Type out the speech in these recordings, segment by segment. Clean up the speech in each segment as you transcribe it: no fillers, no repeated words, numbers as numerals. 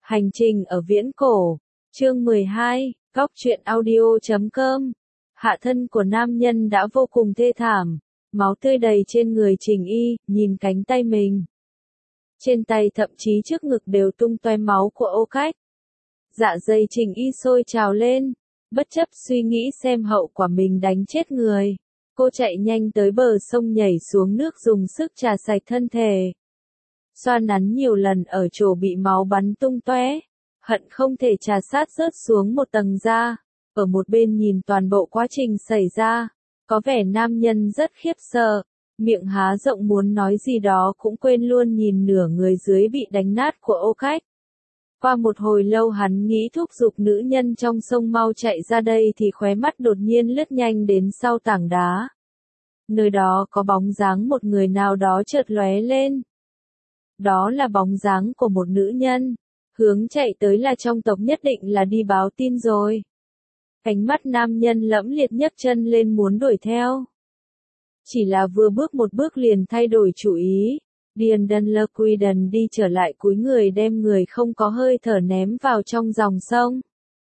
Hành trình ở viễn cổ, chương 12, góc truyện audio.com. Hạ thân của nam nhân đã vô cùng thê thảm, máu tươi đầy trên người Trình Y, nhìn cánh tay mình. Trên tay thậm chí trước ngực đều tung toe máu của Ô Cách. Dạ dày Trình Y sôi trào lên, bất chấp suy nghĩ xem hậu quả mình đánh chết người. Cô chạy nhanh tới bờ sông nhảy xuống nước dùng sức trà sạch thân thể. Xoa nắn nhiều lần ở chỗ bị máu bắn tung tóe, hận không thể trà sát rớt xuống một tầng da. Ở một bên nhìn toàn bộ quá trình xảy ra, có vẻ nam nhân rất khiếp sợ, miệng há rộng muốn nói gì đó cũng quên luôn nhìn nửa người dưới bị đánh nát của Ô Cách. Qua một hồi lâu hắn nghĩ thúc giục nữ nhân trong sông mau chạy ra đây thì khóe mắt đột nhiên lướt nhanh đến sau tảng đá. Nơi đó có bóng dáng một người nào đó chợt lóe lên. Đó là bóng dáng của một nữ nhân, hướng chạy tới là trong tộc nhất định là đi báo tin rồi. Ánh mắt nam nhân lẫm liệt nhấc chân lên muốn đuổi theo. Chỉ là vừa bước một bước liền thay đổi chủ ý. Điền Đân Lơ Quy Đần đi trở lại cúi người đem người không có hơi thở ném vào trong dòng sông.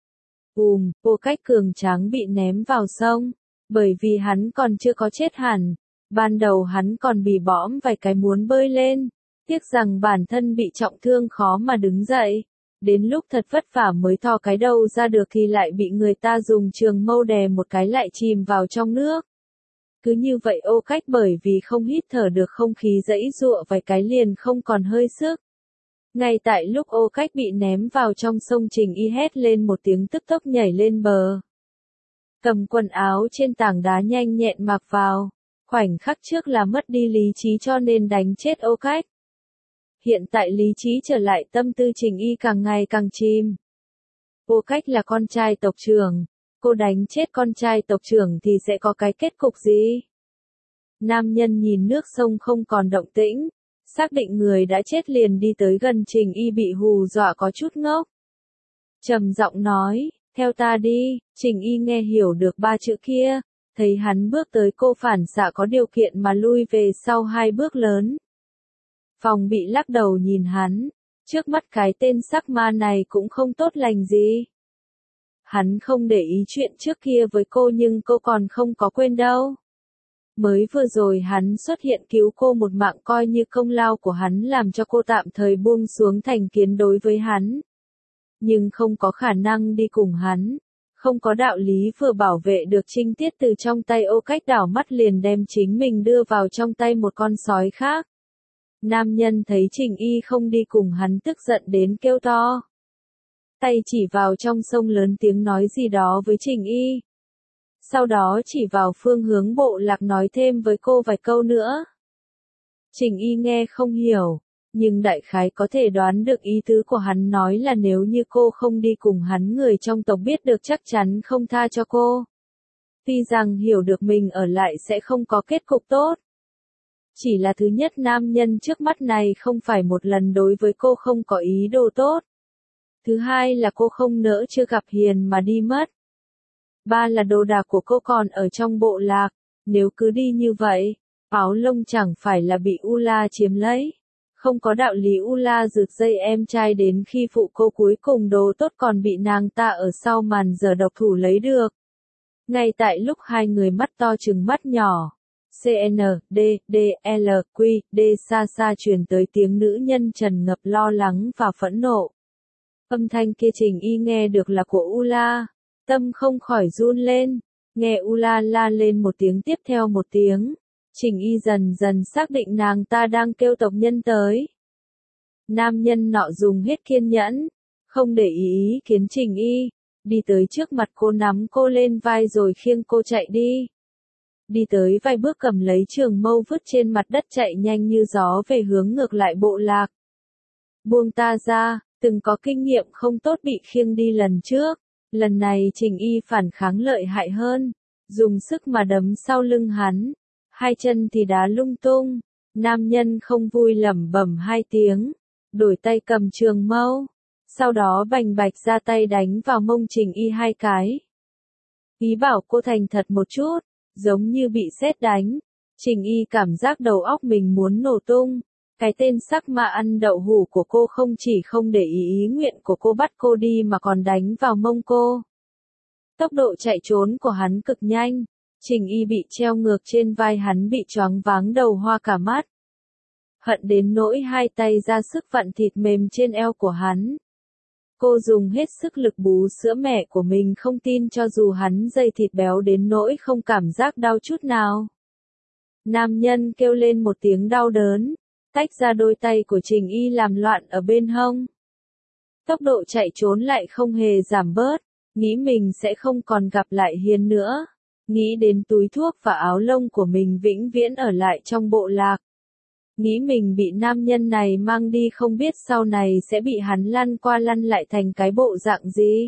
Ô Cách cường tráng bị ném vào sông, bởi vì hắn còn chưa có chết hẳn. Ban đầu hắn còn bị bõm vài cái muốn bơi lên, tiếc rằng bản thân bị trọng thương khó mà đứng dậy. Đến lúc thật vất vả mới thò cái đầu ra được thì lại bị người ta dùng trường mâu đè một cái lại chìm vào trong nước. Cứ như vậy Ô Cách bởi vì không hít thở được không khí giãy giụa vài cái liền không còn hơi sức. Ngay tại lúc Ô Cách bị ném vào trong sông Trình Y hét lên một tiếng tức tốc nhảy lên bờ. Cầm quần áo trên tảng đá nhanh nhẹn mặc vào, khoảnh khắc trước là mất đi lý trí cho nên đánh chết Ô Cách. Hiện tại lý trí trở lại tâm tư Trình Y càng ngày càng chìm. Ô Cách là con trai tộc trưởng. Cô đánh chết con trai tộc trưởng thì sẽ có cái kết cục gì? Nam nhân nhìn nước sông không còn động tĩnh, xác định người đã chết liền đi tới gần Trình Y bị hù dọa có chút ngốc. Trầm giọng nói, theo ta đi. Trình Y nghe hiểu được ba chữ kia, thấy hắn bước tới cô phản xạ có điều kiện mà lui về sau hai bước lớn. Phòng bị lắc đầu nhìn hắn, trước mắt cái tên sắc ma này cũng không tốt lành gì. Hắn không để ý chuyện trước kia với cô nhưng cô còn không có quên đâu. Mới vừa rồi hắn xuất hiện cứu cô một mạng coi như công lao của hắn làm cho cô tạm thời buông xuống thành kiến đối với hắn. Nhưng không có khả năng đi cùng hắn. Không có đạo lý vừa bảo vệ được trinh tiết từ trong tay Ô Cách đảo mắt liền đem chính mình đưa vào trong tay một con sói khác. Nam nhân thấy Trình Y không đi cùng hắn tức giận đến kêu to. Tay chỉ vào trong sông lớn tiếng nói gì đó với Trình Y. Sau đó chỉ vào phương hướng bộ lạc nói thêm với cô vài câu nữa. Trình Y nghe không hiểu, nhưng đại khái có thể đoán được ý tứ của hắn nói là nếu như cô không đi cùng hắn người trong tộc biết được chắc chắn không tha cho cô. Tuy rằng hiểu được mình ở lại sẽ không có kết cục tốt. Chỉ là thứ nhất nam nhân trước mắt này không phải một lần đối với cô không có ý đồ tốt. Thứ hai là cô không nỡ chưa gặp hiền mà đi mất. Ba là đồ đạc của cô còn ở trong bộ lạc, nếu cứ đi như vậy, áo lông chẳng phải là bị Ula chiếm lấy. Không có đạo lý Ula rượt dây em trai đến khi phụ cô cuối cùng đồ tốt còn bị nàng ta ở sau màn giờ độc thủ lấy được. Ngay tại lúc hai người mắt to trừng mắt nhỏ, CNDDLQ xa xa truyền tới tiếng nữ nhân tràn ngập lo lắng và phẫn nộ. Âm thanh kia Trình Y nghe được là của Ula, tâm không khỏi run lên, nghe Ula la lên một tiếng tiếp theo một tiếng, Trình Y dần dần xác định nàng ta đang kêu tộc nhân tới. Nam nhân nọ dùng hết kiên nhẫn, không để ý kiến Trình Y, đi tới trước mặt cô nắm cô lên vai rồi khiêng cô chạy đi. Đi tới vài bước cầm lấy trường mâu vứt trên mặt đất chạy nhanh như gió về hướng ngược lại bộ lạc. Buông ta ra. Từng có kinh nghiệm không tốt bị khiêng đi lần trước, lần này Trình Y phản kháng lợi hại hơn, dùng sức mà đấm sau lưng hắn, hai chân thì đá lung tung, nam nhân không vui lẩm bẩm hai tiếng, đổi tay cầm trường mâu, sau đó bành bạch ra tay đánh vào mông Trình Y hai cái. Ý bảo cô thành thật một chút, giống như bị sét đánh, Trình Y cảm giác đầu óc mình muốn nổ tung. Cái tên sắc ma ăn đậu hủ của cô không chỉ không để ý nguyện của cô bắt cô đi mà còn đánh vào mông cô. Tốc độ chạy trốn của hắn cực nhanh. Trình Y bị treo ngược trên vai hắn bị choáng váng đầu hoa cả mắt. Hận đến nỗi hai tay ra sức vặn thịt mềm trên eo của hắn. Cô dùng hết sức lực bú sữa mẹ của mình không tin cho dù hắn dây thịt béo đến nỗi không cảm giác đau chút nào. Nam nhân kêu lên một tiếng đau đớn, tách ra đôi tay của Trình Y làm loạn ở bên hông. Tốc độ chạy trốn lại không hề giảm bớt, nghĩ mình sẽ không còn gặp lại Hiền nữa. Nghĩ đến túi thuốc và áo lông của mình vĩnh viễn ở lại trong bộ lạc. Nghĩ mình bị nam nhân này mang đi không biết sau này sẽ bị hắn lăn qua lăn lại thành cái bộ dạng gì.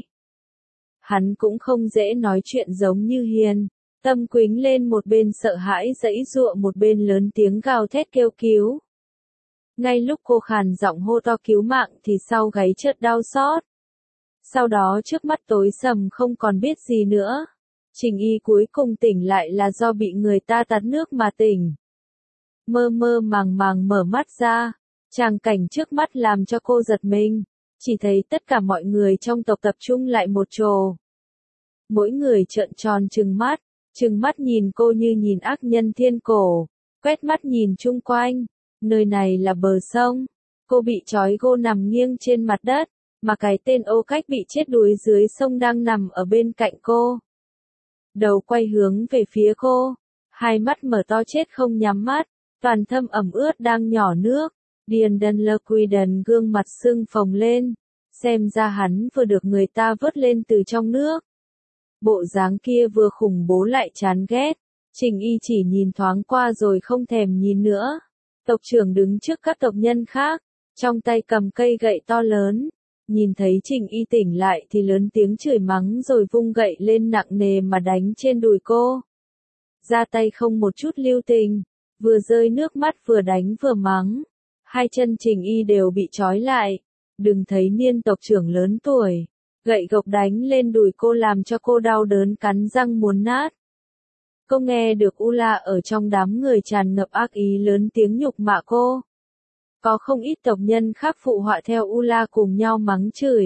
Hắn cũng không dễ nói chuyện giống như Hiền. Tâm Quýnh lên một bên sợ hãi giãy giụa một bên lớn tiếng gào thét kêu cứu. Ngay lúc cô khàn giọng hô to cứu mạng thì sau gáy chợt đau xót. Sau đó trước mắt tối sầm không còn biết gì nữa. Trình Y cuối cùng tỉnh lại là do bị người ta tạt nước mà tỉnh. Mơ mơ màng màng mở mắt ra, tràng cảnh trước mắt làm cho cô giật mình, chỉ thấy tất cả mọi người trong tộc tập trung lại một chỗ. Mỗi người trợn tròn trừng mắt nhìn cô như nhìn ác nhân thiên cổ, quét mắt nhìn chung quanh, nơi này là bờ sông, cô bị trói gô nằm nghiêng trên mặt đất, mà cái tên Ô Cách bị chết đuối dưới sông đang nằm ở bên cạnh cô. Đầu quay hướng về phía cô, hai mắt mở to chết không nhắm mắt, toàn thân ẩm ướt đang nhỏ nước. Điền Đần Lơ Quy Đần gương mặt sưng phồng lên, xem ra hắn vừa được người ta vớt lên từ trong nước. Bộ dáng kia vừa khủng bố lại chán ghét, Trình Y chỉ nhìn thoáng qua rồi không thèm nhìn nữa. Tộc trưởng đứng trước các tộc nhân khác, trong tay cầm cây gậy to lớn, nhìn thấy Trình Y tỉnh lại thì lớn tiếng chửi mắng rồi vung gậy lên nặng nề mà đánh trên đùi cô. Ra tay không một chút lưu tình, vừa rơi nước mắt vừa đánh vừa mắng. Hai chân Trình Y đều bị trói lại, đừng thấy niên tộc trưởng lớn tuổi. Gậy gộc đánh lên đùi cô làm cho cô đau đớn cắn răng muốn nát. Cô nghe được Ula ở trong đám người tràn ngập ác ý lớn tiếng nhục mạ cô. Có không ít tộc nhân khác phụ họa theo Ula cùng nhau mắng chửi.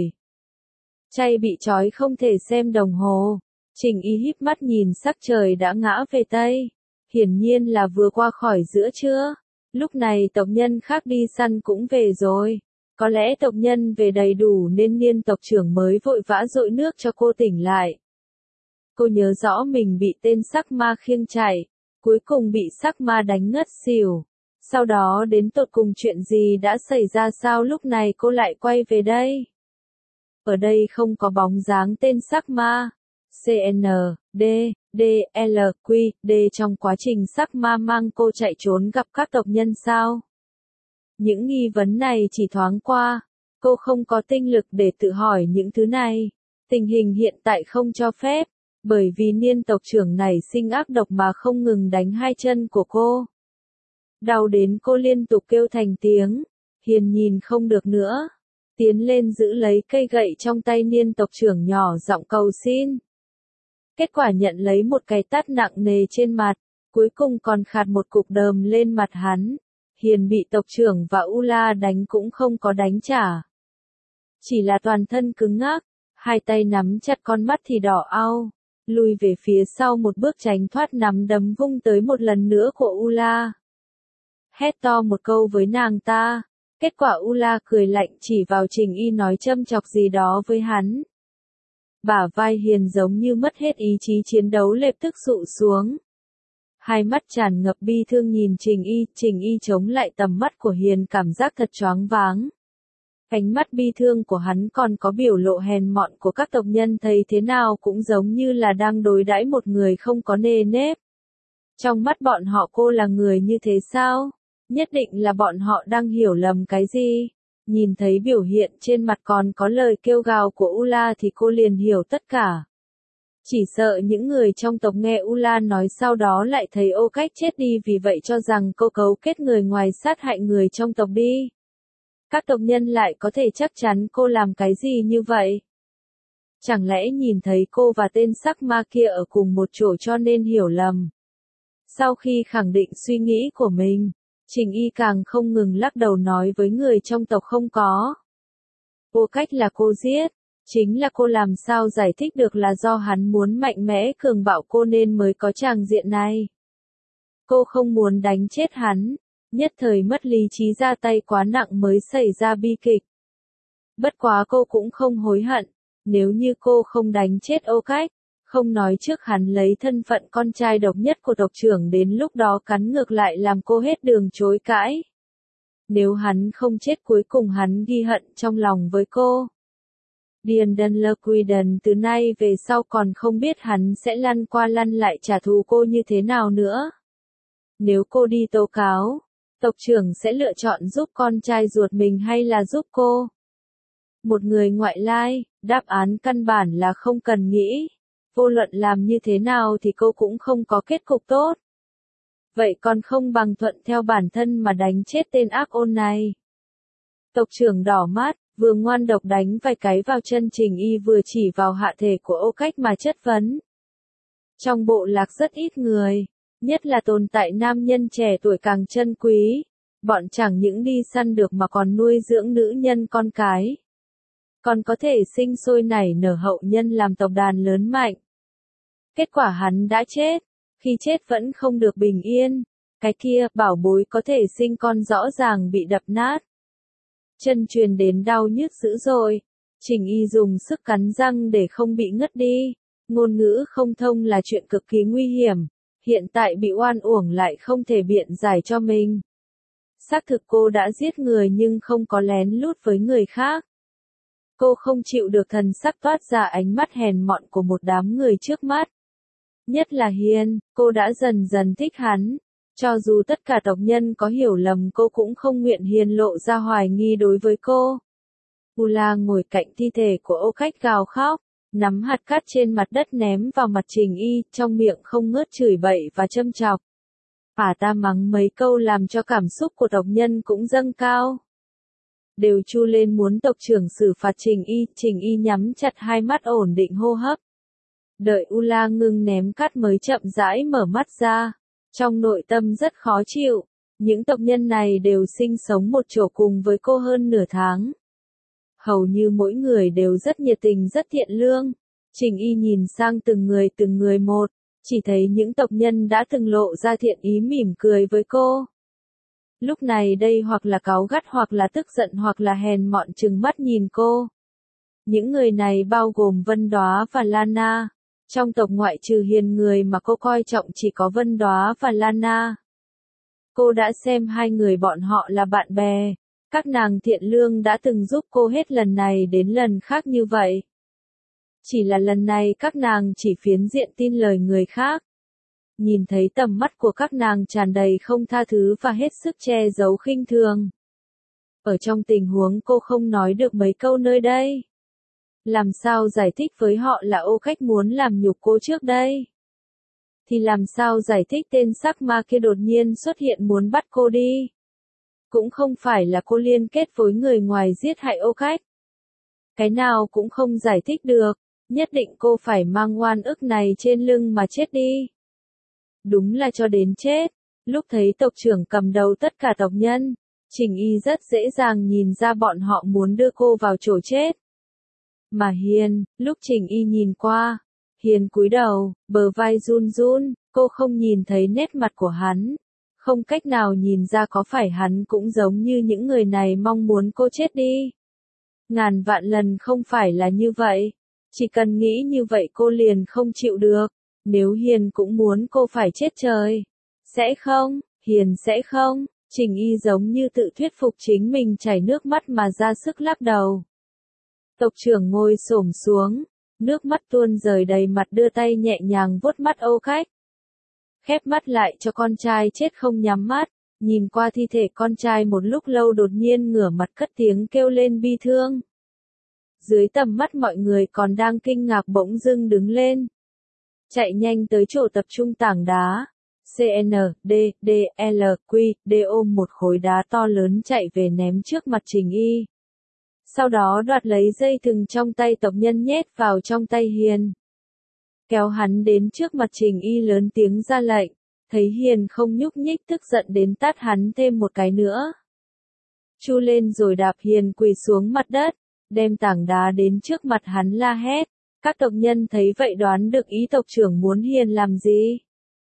Chay bị trói không thể xem đồng hồ. Trình Y híp mắt nhìn sắc trời đã ngã về Tây. Hiển nhiên là vừa qua khỏi giữa trưa. Lúc này tộc nhân khác đi săn cũng về rồi. Có lẽ tộc nhân về đầy đủ nên niên tộc trưởng mới vội vã dội nước cho cô tỉnh lại. Cô nhớ rõ mình bị tên sắc ma khiêng chạy, cuối cùng bị sắc ma đánh ngất xỉu. Sau đó đến tột cùng chuyện gì đã xảy ra sao lúc này cô lại quay về đây? Ở đây không có bóng dáng tên sắc ma. CN, D, D, L, Q, D trong quá trình sắc ma mang cô chạy trốn gặp các tộc nhân sao? Những nghi vấn này chỉ thoáng qua, cô không có tinh lực để tự hỏi những thứ này. Tình hình hiện tại không cho phép, bởi vì niên tộc trưởng này sinh ác độc mà không ngừng đánh hai chân của cô. Đau đến cô liên tục kêu thành tiếng, Hiền nhìn không được nữa. Tiến lên giữ lấy cây gậy trong tay niên tộc trưởng nhỏ giọng cầu xin. Kết quả nhận lấy một cái tát nặng nề trên mặt, cuối cùng còn khạt một cục đờm lên mặt hắn. Hiền bị tộc trưởng và Ula đánh cũng không có đánh trả. Chỉ là toàn thân cứng ngắc, hai tay nắm chặt con mắt thì đỏ au, lùi về phía sau một bước tránh thoát nắm đấm vung tới một lần nữa của Ula. Hét to một câu với nàng ta, kết quả Ula cười lạnh chỉ vào Trình Y nói châm chọc gì đó với hắn. Bả vai Hiền giống như mất hết ý chí chiến đấu lập tức sụ xuống. Hai mắt tràn ngập bi thương nhìn Trình Y chống lại tầm mắt của Hiền cảm giác thật choáng váng. Ánh mắt bi thương của hắn còn có biểu lộ hèn mọn của các tộc nhân thấy thế nào cũng giống như là đang đối đãi một người không có nề nếp. Trong mắt bọn họ cô là người như thế sao? Nhất định là bọn họ đang hiểu lầm cái gì? Nhìn thấy biểu hiện trên mặt còn có lời kêu gào của Ula thì cô liền hiểu tất cả. Chỉ sợ những người trong tộc nghe Ula nói sau đó lại thấy Ô Cách chết đi vì vậy cho rằng cô cấu kết người ngoài sát hại người trong tộc đi. Các tộc nhân lại có thể chắc chắn cô làm cái gì như vậy? Chẳng lẽ nhìn thấy cô và tên sắc ma kia ở cùng một chỗ cho nên hiểu lầm? Sau khi khẳng định suy nghĩ của mình, Trình Y càng không ngừng lắc đầu nói với người trong tộc không có. Ô Cách là cô giết, chính là cô làm sao giải thích được là do hắn muốn mạnh mẽ cường bạo cô nên mới có tràng diện này. Cô không muốn đánh chết hắn, nhất thời mất lý trí ra tay quá nặng mới xảy ra bi kịch. Bất quá cô cũng không hối hận, nếu như cô không đánh chết Ô Cách, không nói trước hắn lấy thân phận con trai độc nhất của tộc trưởng đến lúc đó cắn ngược lại làm cô hết đường chối cãi. Nếu hắn không chết cuối cùng hắn ghi hận trong lòng với cô. Điền Đần Lơ Quy Đần từ nay về sau còn không biết hắn sẽ lăn qua lăn lại trả thù cô như thế nào nữa. Nếu cô đi tố cáo, tộc trưởng sẽ lựa chọn giúp con trai ruột mình hay là giúp cô? Một người ngoại lai, đáp án căn bản là không cần nghĩ. Vô luận làm như thế nào thì cô cũng không có kết cục tốt. Vậy còn không bằng thuận theo bản thân mà đánh chết tên ác ôn này. Tộc trưởng đỏ mắt, vừa ngoan độc đánh vài cái vào chân Trình Y vừa chỉ vào hạ thể của Ô Cách mà chất vấn. Trong bộ lạc rất ít người, nhất là tồn tại nam nhân trẻ tuổi càng chân quý. Bọn chẳng những đi săn được mà còn nuôi dưỡng nữ nhân con cái. Còn có thể sinh sôi nảy nở hậu nhân làm tộc đàn lớn mạnh. Kết quả hắn đã chết, khi chết vẫn không được bình yên. Cái kia, bảo bối có thể sinh con rõ ràng bị đập nát. Chân truyền đến đau nhức dữ dội. Trình Y dùng sức cắn răng để không bị ngất đi. Ngôn ngữ không thông là chuyện cực kỳ nguy hiểm. Hiện tại bị oan uổng lại không thể biện giải cho mình. Xác thực cô đã giết người nhưng không có lén lút với người khác. Cô không chịu được thần sắc toát ra ánh mắt hèn mọn của một đám người trước mắt. Nhất là Hiên, cô đã dần dần thích hắn. Cho dù tất cả tộc nhân có hiểu lầm cô cũng không nguyện hiền lộ ra hoài nghi đối với cô. Ula ngồi cạnh thi thể của Ô Cách gào khóc, nắm hạt cát trên mặt đất ném vào mặt Trình Y, trong miệng không ngớt chửi bậy và châm chọc. Ta mắng mấy câu làm cho cảm xúc của tộc nhân cũng dâng cao. Đều chu lên muốn tộc trưởng xử phạt Trình Y nhắm chặt hai mắt ổn định hô hấp. Đợi Ula ngưng ném cát mới chậm rãi mở mắt ra. Trong nội tâm rất khó chịu, những tộc nhân này đều sinh sống một chỗ cùng với cô hơn nửa tháng. Hầu như mỗi người đều rất nhiệt tình rất thiện lương. Trình Y nhìn sang từng người một, chỉ thấy những tộc nhân đã từng lộ ra thiện ý mỉm cười với cô. Lúc này đây hoặc là cáu gắt hoặc là tức giận hoặc là hèn mọn trừng mắt nhìn cô. Những người này bao gồm Vân Đóa và Lana. Trong tộc ngoại trừ Hiền người mà cô coi trọng chỉ có Vân Đóa và Lana. Cô đã xem hai người bọn họ là bạn bè. Các nàng thiện lương đã từng giúp cô hết lần này đến lần khác như vậy. Chỉ là lần này các nàng chỉ phiến diện tin lời người khác. Nhìn thấy tầm mắt của các nàng tràn đầy không tha thứ và hết sức che giấu khinh thường. Ở trong tình huống cô không nói được mấy câu nơi đây. Làm sao giải thích với họ là Ô Cách muốn làm nhục cô trước đây? Thì làm sao giải thích tên sắc ma kia đột nhiên xuất hiện muốn bắt cô đi? Cũng không phải là cô liên kết với người ngoài giết hại Ô Cách. Cái nào cũng không giải thích được, nhất định cô phải mang oan ức này trên lưng mà chết đi. Đúng là cho đến chết, lúc thấy tộc trưởng cầm đầu tất cả tộc nhân, Trình Y rất dễ dàng nhìn ra bọn họ muốn đưa cô vào chỗ chết. Mà Hiền, lúc Trình Y nhìn qua, Hiền cúi đầu, bờ vai run run, cô không nhìn thấy nét mặt của hắn. Không cách nào nhìn ra có phải hắn cũng giống như những người này mong muốn cô chết đi. Ngàn vạn lần không phải là như vậy. Chỉ cần nghĩ như vậy cô liền không chịu được. Nếu Hiền cũng muốn cô phải chết trời. Sẽ không, Hiền sẽ không. Trình Y giống như tự thuyết phục chính mình chảy nước mắt mà ra sức lắc đầu. Tộc trưởng ngồi xổm xuống, nước mắt tuôn rơi đầy mặt đưa tay nhẹ nhàng vuốt mắt Ô Cách. Khép mắt lại cho con trai chết không nhắm mắt, nhìn qua thi thể con trai một lúc lâu đột nhiên ngửa mặt cất tiếng kêu lên bi thương. Dưới tầm mắt mọi người còn đang kinh ngạc bỗng dưng đứng lên. Chạy nhanh tới chỗ tập trung tảng đá. CN, D, D, L, Q, D ôm một khối đá to lớn chạy về ném trước mặt Trình Y. Sau đó đoạt lấy dây thừng trong tay tộc nhân nhét vào trong tay Hiền. Kéo hắn đến trước mặt Trình Y lớn tiếng ra lệnh. thấy Hiền không nhúc nhích tức giận đến tát hắn thêm một cái nữa. Chu lên rồi đạp Hiền quỳ xuống mặt đất, đem tảng đá đến trước mặt hắn la hét. Các tộc nhân thấy vậy đoán được ý tộc trưởng muốn Hiền làm gì.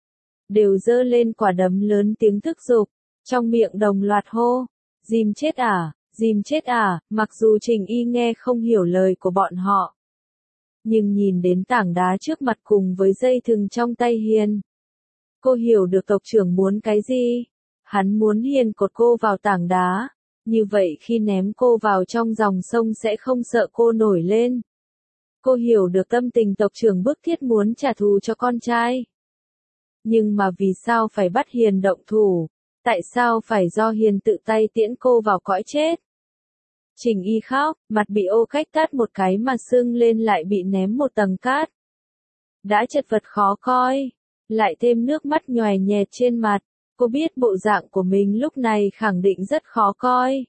Đều giơ lên quả đấm lớn tiếng thúc giục, trong miệng đồng loạt hô, dìm chết à, dìm chết à, mặc dù Trình Y nghe không hiểu lời của bọn họ. Nhưng nhìn đến tảng đá trước mặt cùng với dây thừng trong tay Hiền. Cô hiểu được tộc trưởng muốn cái gì. Hắn muốn Hiền cột cô vào tảng đá. Như vậy khi ném cô vào trong dòng sông sẽ không sợ cô nổi lên. Cô hiểu được tâm tình tộc trưởng bức thiết muốn trả thù cho con trai. Nhưng mà vì sao phải bắt Hiền động thủ? Tại sao phải do Hiền tự tay tiễn cô vào cõi chết? Trình Y khóc, mặt bị ô cách tát một cái mà sưng lên lại bị ném một tầng cát. Đã chật vật khó coi, lại thêm nước mắt nhoè nhẹt trên mặt, cô biết bộ dạng của mình lúc này khẳng định rất khó coi.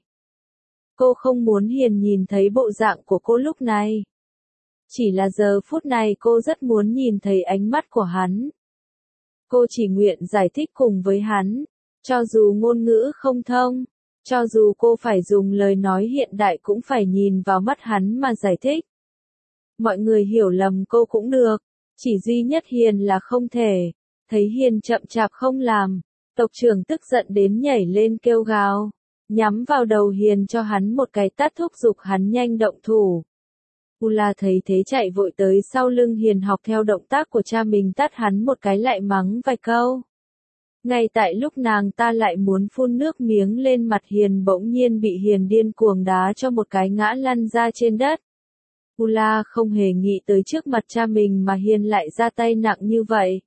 Cô không muốn Hiền nhìn thấy bộ dạng của cô lúc này. Chỉ là giờ phút này cô rất muốn nhìn thấy ánh mắt của hắn. Cô chỉ nguyện giải thích cùng với hắn, cho dù ngôn ngữ không thông, cho dù cô phải dùng lời nói hiện đại cũng phải nhìn vào mắt hắn mà giải thích. Mọi người hiểu lầm cô cũng được, chỉ duy nhất Hiền là không thể. Thấy Hiền chậm chạp không làm, tộc trưởng tức giận đến nhảy lên kêu gào, nhắm vào đầu Hiền cho hắn một cái tát thúc giục hắn nhanh động thủ. Ula thấy thế chạy vội tới sau lưng Hiền học theo động tác của cha mình tát hắn một cái lại mắng vài câu. Ngay tại lúc nàng ta lại muốn phun nước miếng lên mặt Hiền bỗng nhiên bị Hiền điên cuồng đá cho một cái ngã lăn ra trên đất. Ula không hề nghĩ tới trước mặt cha mình mà Hiền lại ra tay nặng như vậy.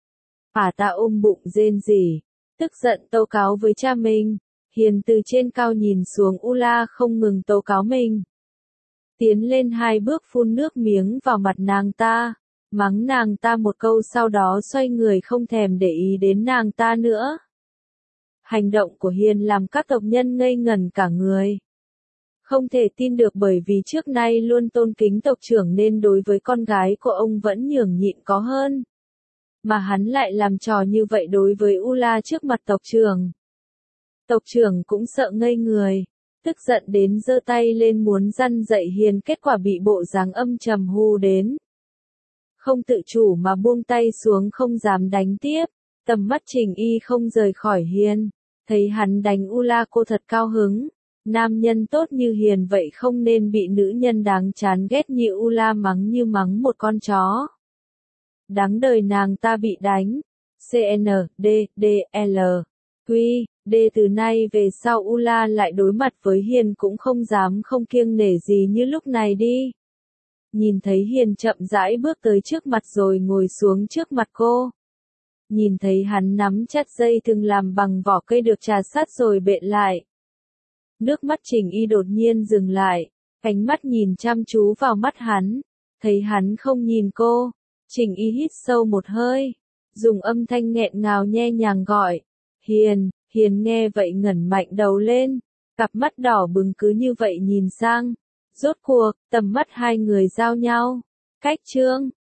Ta ôm bụng rên rỉ, tức giận tố cáo với cha mình. Hiền từ trên cao nhìn xuống Ula không ngừng tố cáo mình. Tiến lên 2 bước phun nước miếng vào mặt nàng ta, mắng nàng ta một câu sau đó xoay người không thèm để ý đến nàng ta nữa. Hành động của Hiền làm các tộc nhân ngây ngẩn cả người. Không thể tin được bởi vì trước nay luôn tôn kính tộc trưởng nên đối với con gái của ông vẫn nhường nhịn có hơn. Mà hắn lại làm trò như vậy đối với Ula trước mặt tộc trưởng. Tộc trưởng cũng sợ ngây người, tức giận đến giơ tay lên muốn răn dạy Hiền kết quả bị bộ dáng âm trầm hù đến. Không tự chủ mà buông tay xuống không dám đánh tiếp, tầm mắt Trình Y không rời khỏi Hiền, thấy hắn đánh Ula cô thật cao hứng. Nam nhân tốt như Hiền vậy không nên bị nữ nhân đáng chán ghét như Ula mắng như mắng một con chó. Đáng đời nàng ta bị đánh. CN, D, D, L, Q, D từ nay về sau Ula lại đối mặt với Hiền cũng không dám không kiêng nể gì như lúc này đi. Nhìn thấy Hiền chậm rãi bước tới trước mặt rồi ngồi xuống trước mặt cô. Nhìn thấy hắn nắm chặt dây thừng làm bằng vỏ cây được trà sát rồi bện lại. Nước mắt Trình Y đột nhiên dừng lại, ánh mắt nhìn chăm chú vào mắt hắn, thấy hắn không nhìn cô. Trình Y hít sâu một hơi, dùng âm thanh nghẹn ngào nhẹ nhàng gọi, Hiền. Hiền nghe vậy ngẩng mạnh đầu lên, cặp mắt đỏ bừng cứ như vậy nhìn sang. Rốt cuộc, tầm mắt hai người giao nhau. Cách chương